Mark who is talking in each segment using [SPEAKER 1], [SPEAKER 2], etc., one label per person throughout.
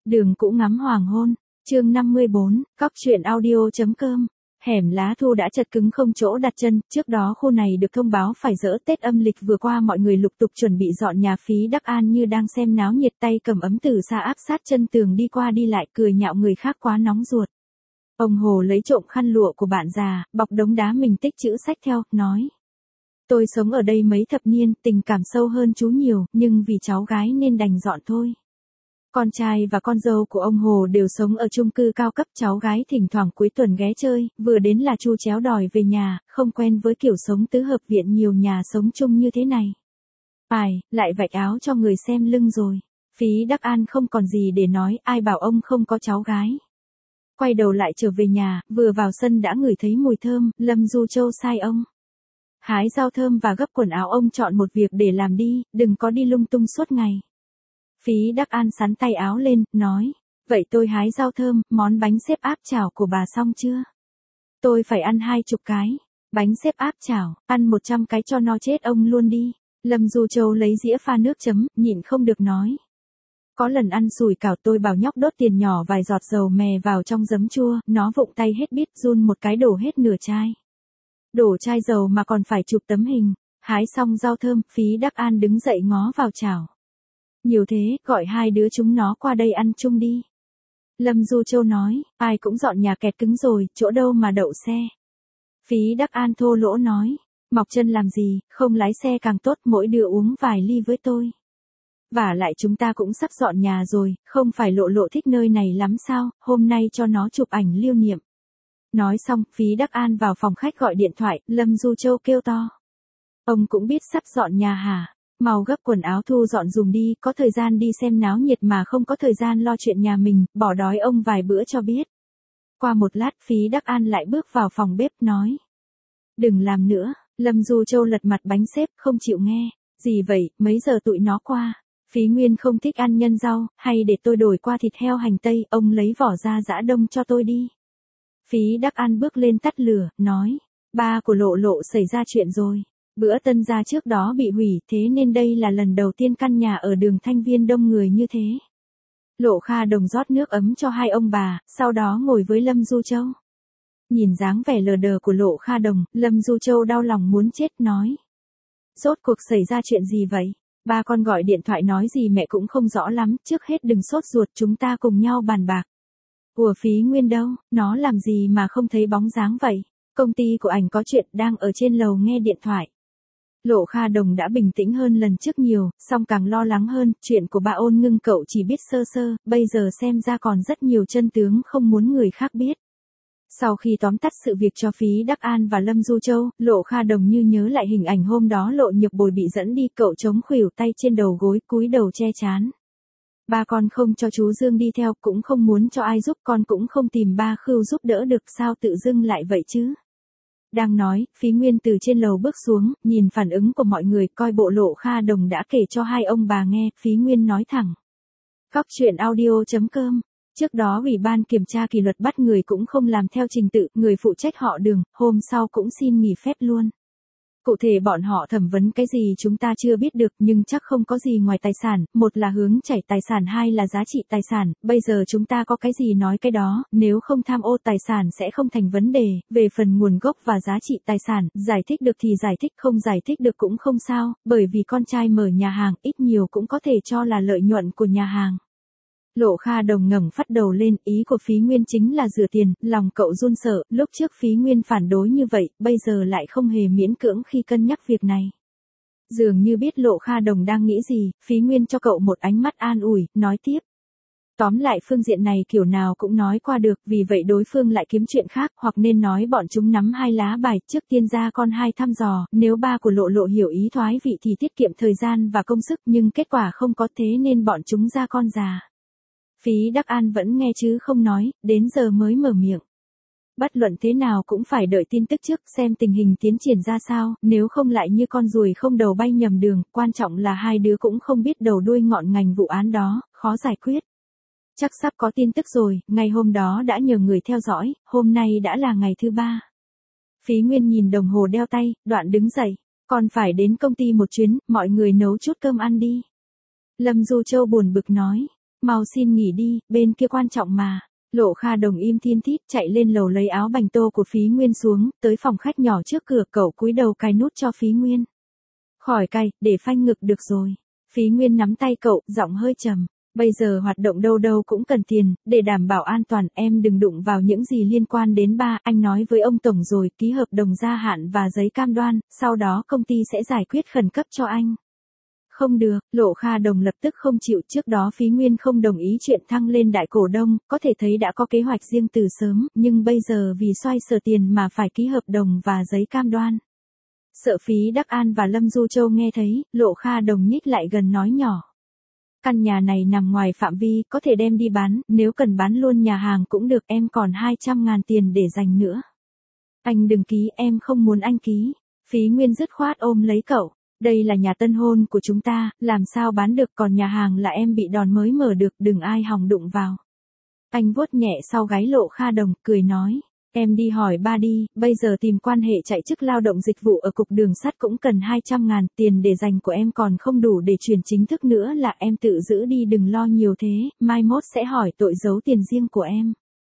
[SPEAKER 1] Đường cũ ngắm hoàng hôn, chương 54, cóc truyện audio.com. Hẻm lá thu đã chật cứng không chỗ đặt chân, trước đó khu này được thông báo phải dỡ Tết âm lịch vừa qua mọi người lục tục chuẩn bị dọn nhà. Phí Đắc An như đang xem náo nhiệt, tay cầm ấm từ xa áp sát chân tường đi qua đi lại, cười nhạo người khác quá nóng ruột. Ông Hồ lấy trộm khăn lụa của bạn già, bọc đống đá mình tích chữ sách theo, nói. Tôi sống ở đây mấy thập niên, tình cảm sâu hơn chú nhiều, nhưng vì cháu gái nên đành dọn thôi. Con trai và con dâu của ông Hồ đều sống ở chung cư cao cấp, cháu gái thỉnh thoảng cuối tuần ghé chơi, vừa đến là chu chéo đòi về nhà, không quen với kiểu sống tứ hợp viện nhiều nhà sống chung như thế này. Lại vạch áo cho người xem lưng rồi. Phí Đắc An không còn gì để nói, ai bảo ông không có cháu gái. Quay đầu lại trở về nhà, vừa vào sân đã ngửi thấy mùi thơm, Lâm Du Châu sai ông hái rau thơm và gấp quần áo. Ông chọn một việc để làm đi, đừng có đi lung tung suốt ngày. Phí Đắc An xắn tay áo lên, nói, vậy tôi hái rau thơm, món bánh xếp áp chảo của bà xong chưa? Tôi phải ăn 20 cái, bánh xếp áp chảo, ăn 100 cái cho no chết ông luôn đi. Lâm Du Châu lấy dĩa pha nước chấm, nhịn không được nói. Có lần ăn sủi cảo tôi bảo nhóc đốt tiền nhỏ vài giọt dầu mè vào trong giấm chua, nó vụng tay hết biết run một cái đổ hết nửa chai. Đổ chai dầu mà còn phải chụp tấm hình. Hái xong rau thơm, Phí Đắc An đứng dậy ngó vào chảo. Nhiều thế, gọi hai đứa chúng nó qua đây ăn chung đi. Lâm Du Châu nói, ai cũng dọn nhà kẹt cứng rồi, chỗ đâu mà đậu xe. Phí Đắc An thô lỗ nói, mọc chân làm gì, không lái xe càng tốt, mỗi đứa uống vài ly với tôi. Vả lại chúng ta cũng sắp dọn nhà rồi, không phải Lộ Lộ thích nơi này lắm sao, hôm nay cho nó chụp ảnh lưu niệm. Nói xong, Phí Đắc An vào phòng khách gọi điện thoại, Lâm Du Châu kêu to. Ông cũng biết sắp dọn nhà hả? Mau gấp quần áo thu dọn dùng đi, có thời gian đi xem náo nhiệt mà không có thời gian lo chuyện nhà mình, bỏ đói ông vài bữa cho biết. Qua một lát Phí Đắc An lại bước vào phòng bếp nói. Đừng làm nữa, Lâm Du Châu lật mặt bánh xếp, không chịu nghe. Gì vậy, mấy giờ tụi nó qua? Phí Nguyên không thích ăn nhân rau, hay để tôi đổi qua thịt heo hành tây, ông lấy vỏ ra giã đông cho tôi đi. Phí Đắc An bước lên tắt lửa, nói. Ba của Lộ Lộ xảy ra chuyện rồi. Bữa tân gia trước đó bị hủy, thế nên đây là lần đầu tiên căn nhà ở đường Thanh Viên đông người như thế. Lộ Kha Đồng rót nước ấm cho hai ông bà, sau đó ngồi với Lâm Du Châu. Nhìn dáng vẻ lờ đờ của Lộ Kha Đồng, Lâm Du Châu đau lòng muốn chết, nói. Rốt cuộc xảy ra chuyện gì vậy? Ba con gọi điện thoại nói gì mẹ cũng không rõ lắm, trước hết đừng sốt ruột, chúng ta cùng nhau bàn bạc. Ủa Phí Nguyên đâu, nó làm gì mà không thấy bóng dáng vậy? Công ty của ảnh có chuyện, đang ở trên lầu nghe điện thoại. Lộ Kha Đồng đã bình tĩnh hơn lần trước nhiều, song càng lo lắng hơn, chuyện của bà Ôn Ngưng cậu chỉ biết sơ sơ, bây giờ xem ra còn rất nhiều chân tướng không muốn người khác biết. Sau khi tóm tắt sự việc cho Phí Đắc An và Lâm Du Châu, Lộ Kha Đồng như nhớ lại hình ảnh hôm đó Lộ Nhược Bồi bị dẫn đi, cậu chống khuỷu tay trên đầu gối, cúi đầu che trán. Ba con không cho chú Dương đi theo, cũng không muốn cho ai giúp, con cũng không tìm ba Khưu giúp đỡ được, sao tự dưng lại vậy chứ? Đang nói, Phí Nguyên từ trên lầu bước xuống, nhìn phản ứng của mọi người, coi bộ Lộ Kha Đồng đã kể cho hai ông bà nghe, Phí Nguyên nói thẳng. Cóc truyện audio.com. Trước đó Ủy ban kiểm tra kỷ luật bắt người cũng không làm theo trình tự, người phụ trách họ Đường, hôm sau cũng xin nghỉ phép luôn. Cụ thể bọn họ thẩm vấn cái gì chúng ta chưa biết được, nhưng chắc không có gì ngoài tài sản, một là hướng chảy tài sản, hai là giá trị tài sản, bây giờ chúng ta có cái gì nói cái đó, nếu không tham ô tài sản sẽ không thành vấn đề. Về phần nguồn gốc và giá trị tài sản, giải thích được thì giải thích, không giải thích được cũng không sao, bởi vì con trai mở nhà hàng, ít nhiều cũng có thể cho là lợi nhuận của nhà hàng. Lộ Kha Đồng ngẩng phát đầu lên, ý của Phí Nguyên chính là rửa tiền, lòng cậu run sợ, lúc trước Phí Nguyên phản đối như vậy, bây giờ lại không hề miễn cưỡng khi cân nhắc việc này. Dường như biết Lộ Kha Đồng đang nghĩ gì, Phí Nguyên cho cậu một ánh mắt an ủi, nói tiếp. Tóm lại phương diện này kiểu nào cũng nói qua được, vì vậy đối phương lại kiếm chuyện khác, hoặc nên nói bọn chúng nắm hai lá bài, trước tiên ra con hai thăm dò, nếu ba của Lộ Lộ hiểu ý thoái vị thì tiết kiệm thời gian và công sức, nhưng kết quả không có, thế nên bọn chúng ra con già. Phí Đắc An vẫn nghe chứ không nói, đến giờ mới mở miệng. Bất luận thế nào cũng phải đợi tin tức trước, xem tình hình tiến triển ra sao, nếu không lại như con ruồi không đầu bay nhầm đường, quan trọng là hai đứa cũng không biết đầu đuôi ngọn ngành vụ án đó, khó giải quyết. Chắc sắp có tin tức rồi, ngày hôm đó đã nhờ người theo dõi, hôm nay đã là ngày thứ 3. Phí Nguyên nhìn đồng hồ đeo tay, đoạn đứng dậy, còn phải đến công ty một chuyến, mọi người nấu chút cơm ăn đi. Lâm Du Châu buồn bực nói. Mau xin nghỉ đi, bên kia quan trọng mà. Lộ Kha Đồng im thiên thít chạy lên lầu lấy áo bành tô của Phí Nguyên xuống, tới phòng khách nhỏ trước cửa cậu cúi đầu cài nút cho Phí Nguyên. Khỏi cài, để phanh ngực được rồi. Phí Nguyên nắm tay cậu, giọng hơi trầm. Bây giờ hoạt động đâu đâu cũng cần tiền, để đảm bảo an toàn em đừng đụng vào những gì liên quan đến ba, anh nói với ông Tổng rồi, ký hợp đồng gia hạn và giấy cam đoan, sau đó công ty sẽ giải quyết khẩn cấp cho anh. Không được, Lộ Kha Đồng lập tức không chịu, trước đó Phí Nguyên không đồng ý chuyện thăng lên đại cổ đông, có thể thấy đã có kế hoạch riêng từ sớm, nhưng bây giờ vì xoay sở tiền mà phải ký hợp đồng và giấy cam đoan. Sợ Phí Đắc An và Lâm Du Châu nghe thấy, Lộ Kha Đồng nhích lại gần nói nhỏ. Căn nhà này nằm ngoài phạm vi, có thể đem đi bán, nếu cần bán luôn nhà hàng cũng được, em còn 200.000 tiền để dành nữa. Anh đừng ký, em không muốn anh ký. Phí Nguyên dứt khoát ôm lấy cậu. Đây là nhà tân hôn của chúng ta, làm sao bán được, còn nhà hàng là em bị đòn mới mở được, đừng ai hòng đụng vào. Anh vuốt nhẹ sau gáy Lộ Kha Đồng, cười nói. Em đi hỏi ba đi, bây giờ tìm quan hệ chạy chức lao động dịch vụ ở cục đường sắt cũng cần 200.000, tiền để dành của em còn không đủ để chuyển chính thức nữa, là em tự giữ đi, đừng lo nhiều thế, mai mốt sẽ hỏi tội giấu tiền riêng của em.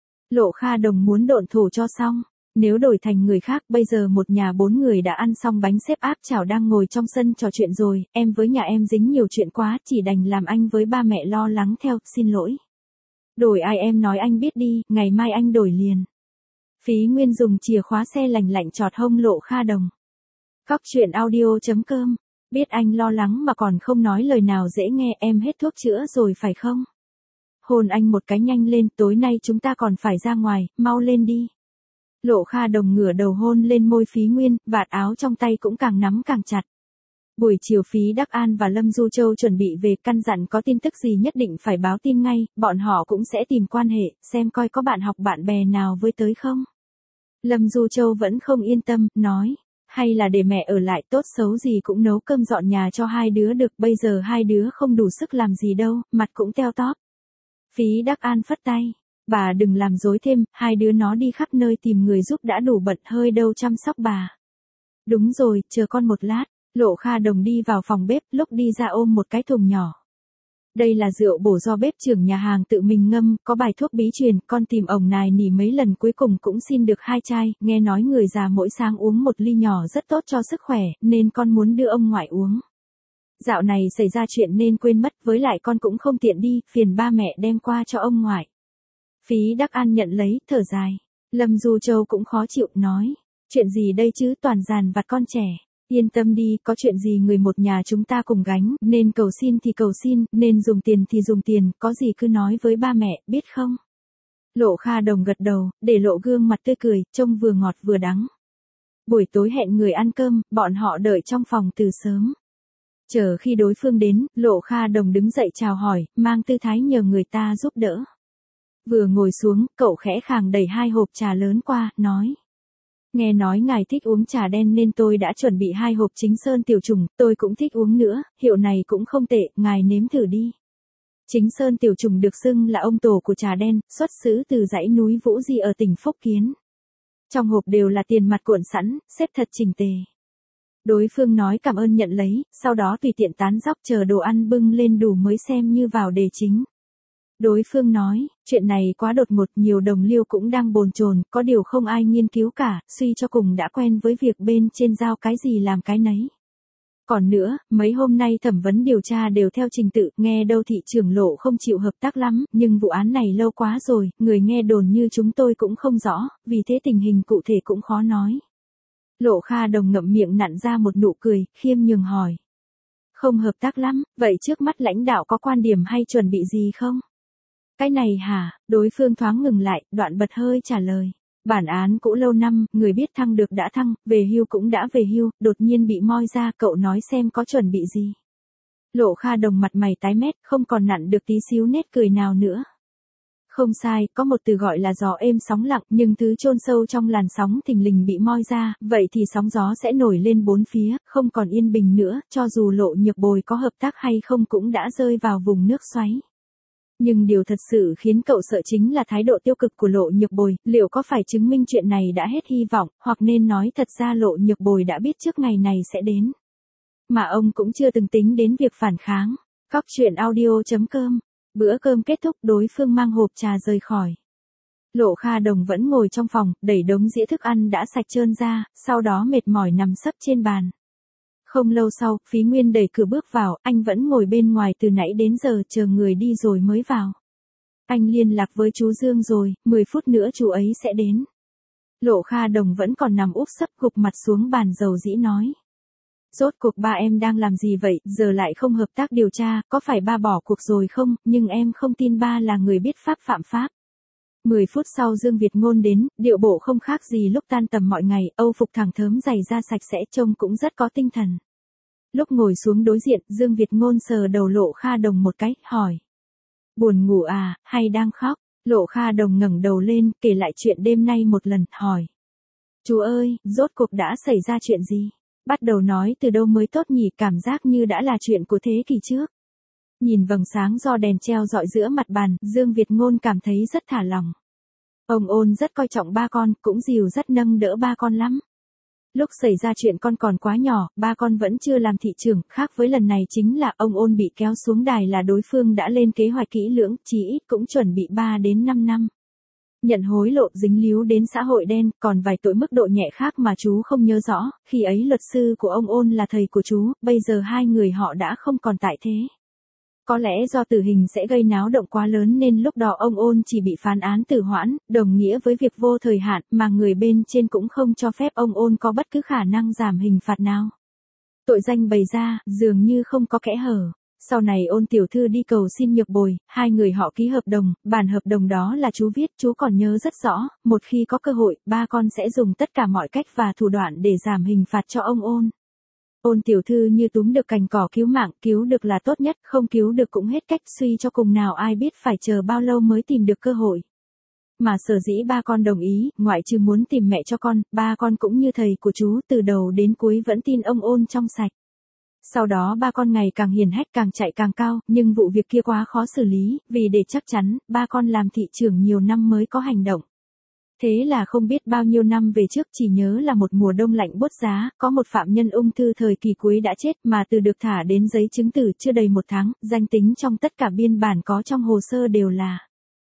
[SPEAKER 1] Lộ Kha Đồng muốn độn thổ cho xong. Nếu đổi thành người khác, bây giờ một nhà 4 người đã ăn xong bánh xếp áp chảo đang ngồi trong sân trò chuyện rồi, em với nhà em dính nhiều chuyện quá, chỉ đành làm anh với ba mẹ lo lắng theo, xin lỗi. Đổi ai em nói anh biết đi, ngày mai anh đổi liền. Phí Nguyên dùng chìa khóa xe lành lạnh chọt hông Lộ Kha Đồng. Cóc truyện audio.com, biết anh lo lắng mà còn không nói lời nào dễ nghe, em hết thuốc chữa rồi phải không? Hôn anh một cái nhanh lên, tối nay chúng ta còn phải ra ngoài, mau lên đi. Lộ Kha Đồng ngửa đầu hôn lên môi Phí Nguyên, vạt áo trong tay cũng càng nắm càng chặt. Buổi chiều Phí Đắc An và Lâm Du Châu chuẩn bị về, căn dặn có tin tức gì nhất định phải báo tin ngay, bọn họ cũng sẽ tìm quan hệ, xem coi có bạn học bạn bè nào với tới không. Lâm Du Châu vẫn không yên tâm, nói, hay là để mẹ ở lại, tốt xấu gì cũng nấu cơm dọn nhà cho hai đứa được, bây giờ hai đứa không đủ sức làm gì đâu, mặt cũng teo tóp. Phí Đắc An phất tay. Bà đừng làm dối thêm, hai đứa nó đi khắp nơi tìm người giúp đã đủ bận, hơi đâu chăm sóc bà. Đúng rồi, chờ con một lát. Lộ Kha Đồng đi vào phòng bếp, lúc đi ra ôm một cái thùng nhỏ. Đây là rượu bổ do bếp trưởng nhà hàng tự mình ngâm, có bài thuốc bí truyền, con tìm ổng nài nỉ mấy lần cuối cùng cũng xin được 2 chai, nghe nói người già mỗi sáng uống 1 ly nhỏ rất tốt cho sức khỏe, nên con muốn đưa ông ngoại uống. Dạo này xảy ra chuyện nên quên mất, với lại con cũng không tiện đi, phiền ba mẹ đem qua cho ông ngoại. Phí Đắc An nhận lấy, thở dài. Lâm Du Châu cũng khó chịu, nói. Chuyện gì đây chứ, toàn dàn vặt con trẻ. Yên tâm đi, có chuyện gì người một nhà chúng ta cùng gánh, nên cầu xin thì cầu xin, nên dùng tiền thì dùng tiền, có gì cứ nói với ba mẹ, biết không? Lộ Kha Đồng gật đầu, để lộ gương mặt tươi cười, trông vừa ngọt vừa đắng. Buổi tối hẹn người ăn cơm, bọn họ đợi trong phòng từ sớm. Chờ khi đối phương đến, Lộ Kha Đồng đứng dậy chào hỏi, mang tư thái nhờ người ta giúp đỡ. Vừa ngồi xuống, cậu khẽ khàng đẩy 2 hộp trà lớn qua, nói. Nghe nói ngài thích uống trà đen nên tôi đã chuẩn bị 2 hộp Chính Sơn Tiểu Trùng, tôi cũng thích uống nữa, hiệu này cũng không tệ, ngài nếm thử đi. Chính Sơn Tiểu Trùng được xưng là ông tổ của trà đen, xuất xứ từ dãy núi Vũ Di ở tỉnh Phúc Kiến. Trong hộp đều là tiền mặt cuộn sẵn, xếp thật chỉnh tề. Đối phương nói cảm ơn nhận lấy, sau đó tùy tiện tán dóc chờ đồ ăn bưng lên đủ mới xem như vào đề chính. Đối phương nói, chuyện này quá đột ngột, nhiều đồng liêu cũng đang bồn chồn, có điều không ai nghiên cứu cả, suy cho cùng đã quen với việc bên trên giao cái gì làm cái nấy. Còn nữa, mấy hôm nay thẩm vấn điều tra đều theo trình tự, nghe đâu thị trưởng Lộ không chịu hợp tác lắm, nhưng vụ án này lâu quá rồi, người nghe đồn như chúng tôi cũng không rõ, vì thế tình hình cụ thể cũng khó nói. Lộ Kha Đồng ngậm miệng nặn ra một nụ cười, khiêm nhường hỏi. Không hợp tác lắm, vậy trước mắt lãnh đạo có quan điểm hay chuẩn bị gì không? Cái này hả? Đối phương thoáng ngừng lại, đoạn bật hơi trả lời. Bản án cũ lâu năm, người biết thăng được đã thăng, về hưu cũng đã về hưu, đột nhiên bị moi ra, cậu nói xem có chuẩn bị gì. Lộ Kha Đồng mặt mày tái mét, không còn nặn được tí xíu nét cười nào nữa. Không sai, có một từ gọi là gió êm sóng lặng, nhưng thứ chôn sâu trong làn sóng thình lình bị moi ra, vậy thì sóng gió sẽ nổi lên bốn phía, không còn yên bình nữa, cho dù Lộ Nhược Bồi có hợp tác hay không cũng đã rơi vào vùng nước xoáy. Nhưng điều thật sự khiến cậu sợ chính là thái độ tiêu cực của Lộ Nhược Bồi, liệu có phải chứng minh chuyện này đã hết hy vọng, hoặc nên nói thật ra Lộ Nhược Bồi đã biết trước ngày này sẽ đến. Mà ông cũng chưa từng tính đến việc phản kháng. Cóc truyện audio.com Bữa cơm kết thúc đối phương mang hộp trà rời khỏi. Lộ Kha Đồng vẫn ngồi trong phòng, đẩy đống dĩa thức ăn đã sạch trơn ra, sau đó mệt mỏi nằm sấp trên bàn. Không lâu sau, Phí Nguyên đẩy cửa bước vào, anh vẫn ngồi bên ngoài từ nãy đến giờ chờ người đi rồi mới vào. Anh liên lạc với chú Dương rồi, 10 phút nữa chú ấy sẽ đến. Lộ Kha Đồng vẫn còn nằm úp sấp gục mặt xuống bàn dầu dĩ nói. Rốt cuộc ba em đang làm gì vậy, giờ lại không hợp tác điều tra, có phải ba bỏ cuộc rồi không, nhưng em không tin ba là người biết pháp phạm pháp. 10 phút sau Dương Việt Ngôn đến, điệu bộ không khác gì lúc tan tầm mọi ngày, Âu phục thẳng thớm giày da sạch sẽ trông cũng rất có tinh thần. Lúc ngồi xuống đối diện, Dương Việt Ngôn sờ đầu Lộ Kha Đồng một cái, hỏi. Buồn ngủ à, hay đang khóc? Lộ Kha Đồng ngẩng đầu lên, kể lại chuyện đêm nay một lần, hỏi. Chú ơi, rốt cuộc đã xảy ra chuyện gì? Bắt đầu nói từ đâu mới tốt nhỉ, cảm giác như đã là chuyện của thế kỷ trước. Nhìn vầng sáng do đèn treo rọi giữa mặt bàn, Dương Việt Ngôn cảm thấy rất thả lòng. Ông Ôn rất coi trọng ba con, cũng dìu dắt nâng đỡ ba con lắm. Lúc xảy ra chuyện con còn quá nhỏ, ba con vẫn chưa làm thị trưởng, khác với lần này chính là ông Ôn bị kéo xuống đài là đối phương đã lên kế hoạch kỹ lưỡng, chí ít cũng chuẩn bị 3 đến 5 năm. Nhận hối lộ, dính líu đến xã hội đen, còn vài tội mức độ nhẹ khác mà chú không nhớ rõ, khi ấy luật sư của ông Ôn là thầy của chú, bây giờ hai người họ đã không còn tại thế. Có lẽ do tử hình sẽ gây náo động quá lớn nên lúc đó ông Ôn chỉ bị phán án tử hoãn, đồng nghĩa với việc vô thời hạn, mà người bên trên cũng không cho phép ông Ôn có bất cứ khả năng giảm hình phạt nào. Tội danh bày ra, dường như không có kẽ hở. Sau này Ôn tiểu thư đi cầu xin nhược bồi, hai người họ ký hợp đồng, bản hợp đồng đó là chú viết, chú còn nhớ rất rõ, một khi có cơ hội, ba con sẽ dùng tất cả mọi cách và thủ đoạn để giảm hình phạt cho ông Ôn. Ôn tiểu thư như túm được cành cỏ cứu mạng, cứu được là tốt nhất, không cứu được cũng hết cách, suy cho cùng nào ai biết phải chờ bao lâu mới tìm được cơ hội. Mà sở dĩ ba con đồng ý, ngoại trừ muốn tìm mẹ cho con, ba con cũng như thầy của chú, từ đầu đến cuối vẫn tin ông Ôn trong sạch. Sau đó ba con ngày càng hiền hách càng chạy càng cao, nhưng vụ việc kia quá khó xử lý, vì để chắc chắn, ba con làm thị trưởng nhiều năm mới có hành động. Thế là không biết bao nhiêu năm về trước, chỉ nhớ là một mùa đông lạnh buốt giá, có một phạm nhân ung thư thời kỳ cuối đã chết mà từ được thả đến giấy chứng tử chưa đầy 1 tháng, danh tính trong tất cả biên bản có trong hồ sơ đều là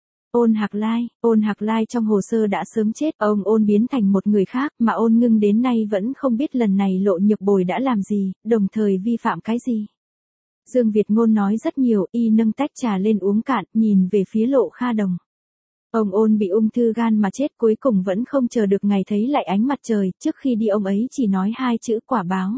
[SPEAKER 1] Ôn Hạc Lai. Ôn Hạc Lai trong hồ sơ đã sớm chết, ông Ôn biến thành một người khác mà Ôn Ngưng đến nay vẫn không biết lần này Lộ Nhược Bồi đã làm gì, đồng thời vi phạm cái gì. Dương Việt Ngôn nói rất nhiều, y nâng tách trà lên uống cạn, nhìn về phía Lộ Kha Đồng. Ông Ôn bị ung thư gan mà chết, cuối cùng vẫn không chờ được ngày thấy lại ánh mặt trời, trước khi đi ông ấy chỉ nói 2 chữ quả báo.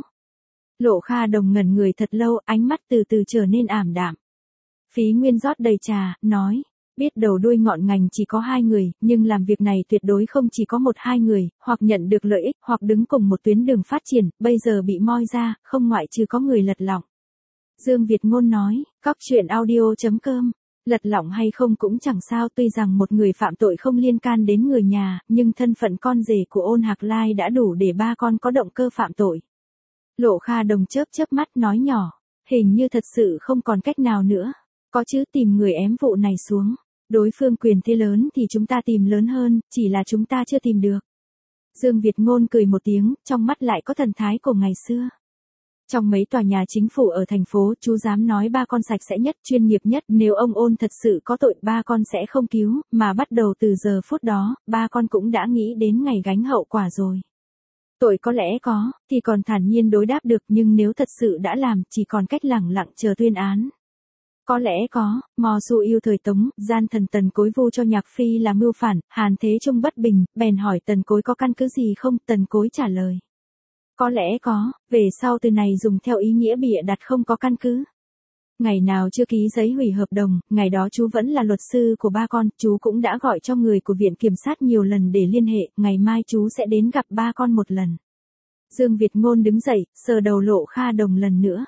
[SPEAKER 1] Lộ Kha Đồng ngẩn người thật lâu, ánh mắt từ từ trở nên ảm đạm. Phí Nguyên rót đầy trà, nói, biết đầu đuôi ngọn ngành chỉ có 2 người, nhưng làm việc này tuyệt đối không chỉ có 1-2 người, hoặc nhận được lợi ích, hoặc đứng cùng một tuyến đường phát triển, bây giờ bị moi ra, không ngoại trừ có người lật lọng. Dương Việt Ngôn nói, coctruyện.audio.com. Lật lọng hay không cũng chẳng sao, tuy rằng một người phạm tội không liên can đến người nhà, nhưng thân phận con rể của Ôn Hạc Lai đã đủ để ba con có động cơ phạm tội. Lộ Kha Đồng chớp chớp mắt nói nhỏ, hình như thật sự không còn cách nào nữa. Có chứ, tìm người ém vụ này xuống. Đối phương quyền thế lớn thì chúng ta tìm lớn hơn, chỉ là chúng ta chưa tìm được. Dương Việt Ngôn cười một tiếng, trong mắt lại có thần thái của ngày xưa. Trong mấy tòa nhà chính phủ ở thành phố, chú dám nói ba con sạch sẽ nhất, chuyên nghiệp nhất, nếu ông Ôn thật sự có tội, ba con sẽ không cứu, mà bắt đầu từ giờ phút đó, ba con cũng đã nghĩ đến ngày gánh hậu quả rồi. Tội có lẽ có, thì còn thản nhiên đối đáp được, nhưng nếu thật sự đã làm, chỉ còn cách lẳng lặng chờ tuyên án. Có lẽ có, mò su yêu thời Tống, gian thần Tần Cối vu cho Nhạc Phi là mưu phản, Hàn Thế Trung bất bình, bèn hỏi Tần Cối có căn cứ gì không, Tần Cối trả lời. Có lẽ có, về sau từ này dùng theo ý nghĩa bịa đặt không có căn cứ. Ngày nào chưa ký giấy hủy hợp đồng, ngày đó chú vẫn là luật sư của ba con, chú cũng đã gọi cho người của viện kiểm sát nhiều lần để liên hệ, ngày mai chú sẽ đến gặp ba con một lần. Dương Việt Ngôn đứng dậy, sờ đầu Lộ Kha Đồng lần nữa.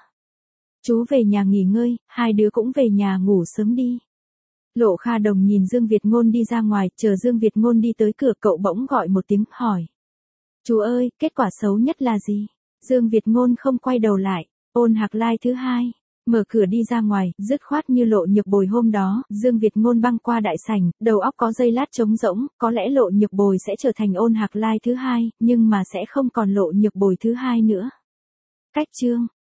[SPEAKER 1] Chú về nhà nghỉ ngơi, hai đứa cũng về nhà ngủ sớm đi. Lộ Kha Đồng nhìn Dương Việt Ngôn đi ra ngoài, chờ Dương Việt Ngôn đi tới cửa cậu bỗng gọi một tiếng, hỏi. Chú ơi, kết quả xấu nhất là gì? Dương Việt Ngôn không quay đầu lại, Ôn Hạc Lai thứ 2. Mở cửa đi ra ngoài, dứt khoát như Lộ Nhược Bồi hôm đó, Dương Việt Ngôn băng qua đại sảnh, đầu óc có giây lát trống rỗng, có lẽ Lộ Nhược Bồi sẽ trở thành Ôn Hạc Lai thứ 2, nhưng mà sẽ không còn Lộ Nhược Bồi thứ 2 nữa. Cách chương